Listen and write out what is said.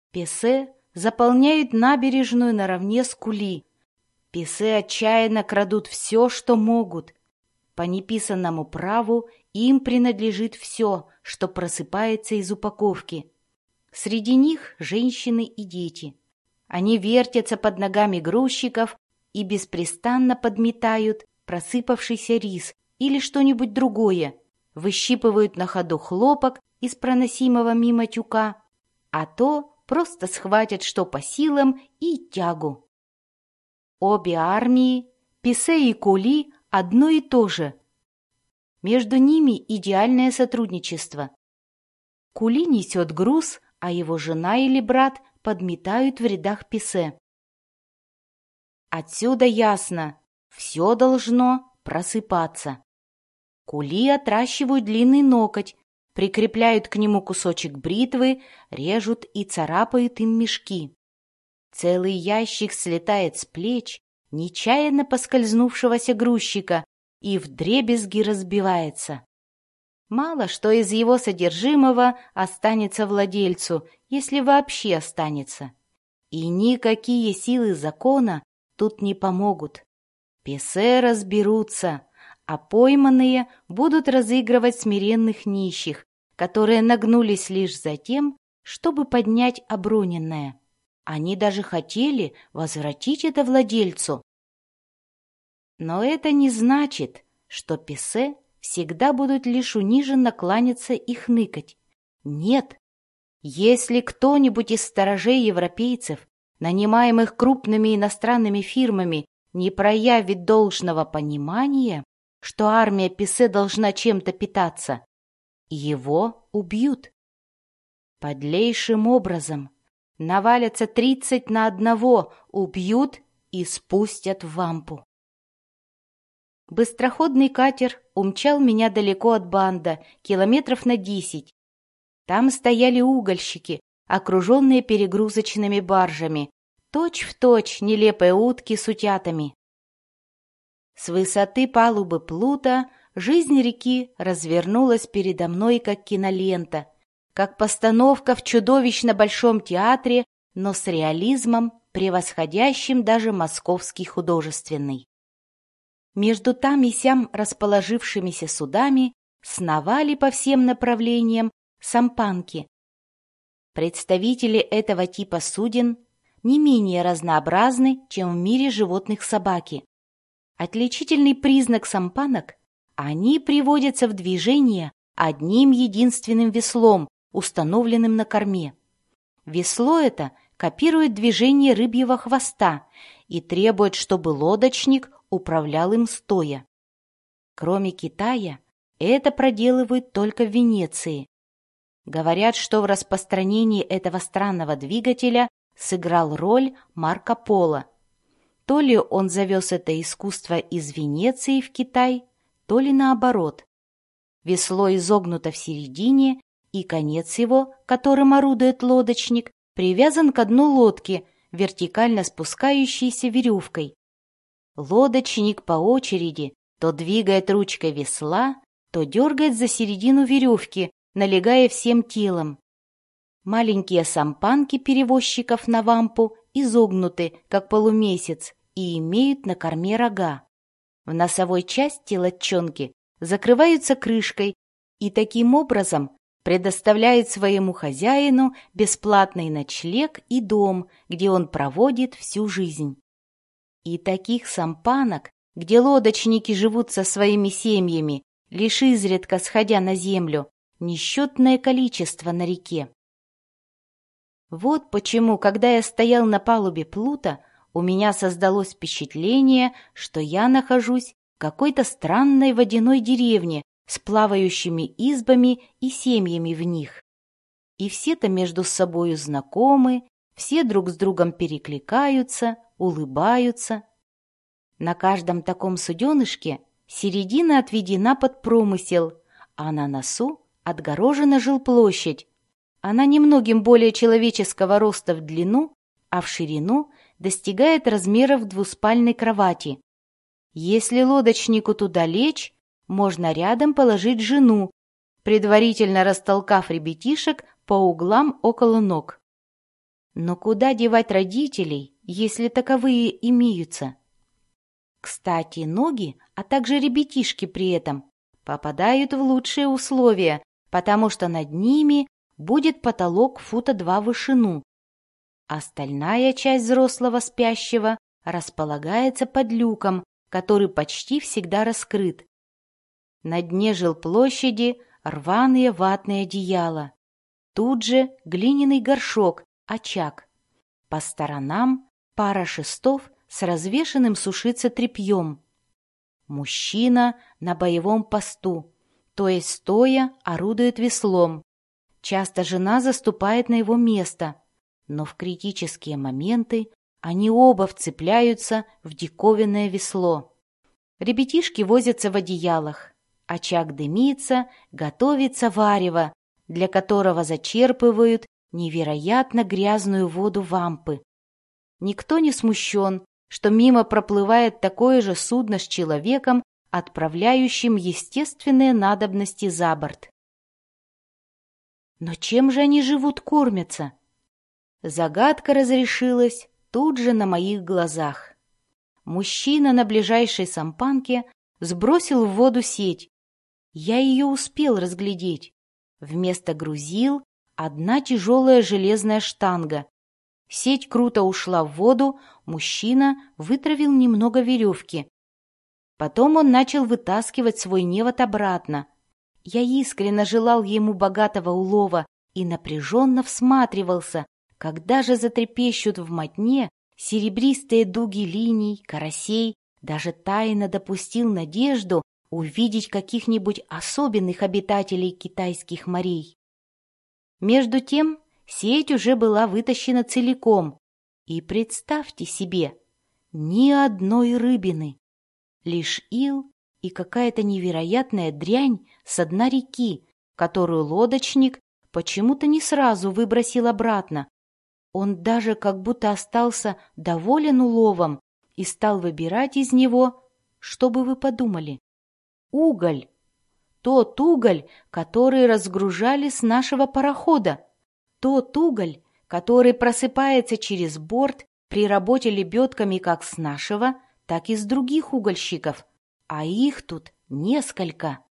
Пессе заполняют набережную наравне с Кули. Пессе отчаянно крадут все, что могут. По неписанному праву им принадлежит все, что просыпается из упаковки. Среди них женщины и дети. Они вертятся под ногами грузчиков и беспрестанно подметают просыпавшийся рис или что-нибудь другое, выщипывают на ходу хлопок из проносимого мимо тюка, а то просто схватят что по силам и тягу. Обе армии, Пессе и Кули, одно и то же. Между ними идеальное сотрудничество. Кули несет груз, а его жена или брат подметают в рядах Пессе. Отсюда ясно, все должно просыпаться. Кули отращивают длинный ноготь, прикрепляют к нему кусочек бритвы, режут и царапают им мешки. Целый ящик слетает с плеч нечаянно поскользнувшегося грузчика и вдребезги разбивается. Мало что из его содержимого останется владельцу, если вообще останется. И никакие силы закона тут не помогут. Пессе разберутся, а пойманные будут разыгрывать смиренных нищих, которые нагнулись лишь за тем, чтобы поднять оброненное. Они даже хотели возвратить это владельцу. Но это не значит, что Пессе всегда будут лишь униженно кланяться и хныкать. Нет. Если кто-нибудь из сторожей европейцев, нанимаемых крупными иностранными фирмами, не проявит должного понимания, что армия Пессе должна чем-то питаться, его убьют. Подлейшим образом навалятся 30 на 1, убьют и спустят в Вампу. Быстроходный катер умчал меня далеко от Банда, километров на 10. Там стояли угольщики, окруженные перегрузочными баржами, точь-в-точь нелепые утки с утятами. С высоты палубы Плута жизнь реки развернулась передо мной как кинолента, как постановка в чудовищно большом театре, но с реализмом, превосходящим даже московский художественный. Между там и сям расположившимися судами сновали по всем направлениям сампанки. Представители этого типа суден не менее разнообразны, чем в мире животных собаки. Отличительный признак сампанок – они приводятся в движение одним единственным веслом, установленным на корме. Весло это копирует движение рыбьего хвоста и требует, чтобы лодочник управлял им стоя. Кроме Китая, это проделывают только в Венеции. Говорят, что в распространении этого странного двигателя сыграл роль Марко Поло. То ли он завез это искусство из Венеции в Китай, то ли наоборот. Весло изогнуто в середине, и конец его, которым орудует лодочник, привязан к дну лодки, вертикально спускающейся веревкой. Лодочник по очереди то двигает ручкой весла, то дергает за середину веревки, налегая всем телом. Маленькие сампанки перевозчиков на Вампу изогнуты, как полумесяц, и имеют на корме рога. В носовой части лодчонки закрываются крышкой и таким образом предоставляют своему хозяину бесплатный ночлег и дом, где он проводит всю жизнь. И таких сампанок, где лодочники живут со своими семьями, лишь изредка сходя на землю, несчетное количество на реке. Вот почему, когда я стоял на палубе Плута, у меня создалось впечатление, что я нахожусь в какой-то странной водяной деревне с плавающими избами и семьями в них. И все-то между собою знакомы, все друг с другом перекликаются, улыбаются. На каждом таком суденышке середина отведена под промысел, а на носу отгорожена жилплощадь. Она немногим более человеческого роста в длину, а в ширину достигает размеров двуспальной кровати. Если лодочнику туда лечь, можно рядом положить жену, предварительно растолкав ребятишек по углам около ног. Но куда девать родителей, если таковые имеются? Кстати, ноги, а также ребятишки при этом, попадают в лучшие условия, потому что над ними будет потолок фута 2 в вышину. Остальная часть взрослого спящего располагается под люком, который почти всегда раскрыт. На дне жилплощади рваные ватные одеяла. Тут же глиняный горшок, очаг. По сторонам пара шестов с развешанным сушиться тряпьем. Мужчина на боевом посту, то есть стоя орудует веслом. Часто жена заступает на его место, но в критические моменты они оба вцепляются в диковинное весло. Ребятишки возятся в одеялах. Очаг дымится, готовится варево, для которого зачерпывают невероятно грязную воду вампы. Никто не смущен, что мимо проплывает такое же судно с человеком, отправляющим естественные надобности за борт. Но чем же они живут, кормятся? Загадка разрешилась тут же на моих глазах. Мужчина на ближайшей сампанке сбросил в воду сеть. Я ее успел разглядеть. Вместо грузил одна тяжелая железная штанга. Сеть круто ушла в воду, мужчина вытравил немного веревки. Потом он начал вытаскивать свой невод обратно. Я искренне желал ему богатого улова и напряженно всматривался, когда же затрепещут в мотне серебристые дуги линий, карасей, даже тайно допустил надежду увидеть каких-нибудь особенных обитателей китайских морей. Между тем сеть уже была вытащена целиком, и представьте себе, ни одной рыбины, лишь ил и какая-то невероятная дрянь со дна реки, которую лодочник почему-то не сразу выбросил обратно. Он даже как будто остался доволен уловом и стал выбирать из него, что бы вы подумали, уголь. Тот уголь, который разгружали с нашего парохода. Тот уголь, который просыпается через борт при работе лебедками как с нашего, так и с других угольщиков. А их тут несколько.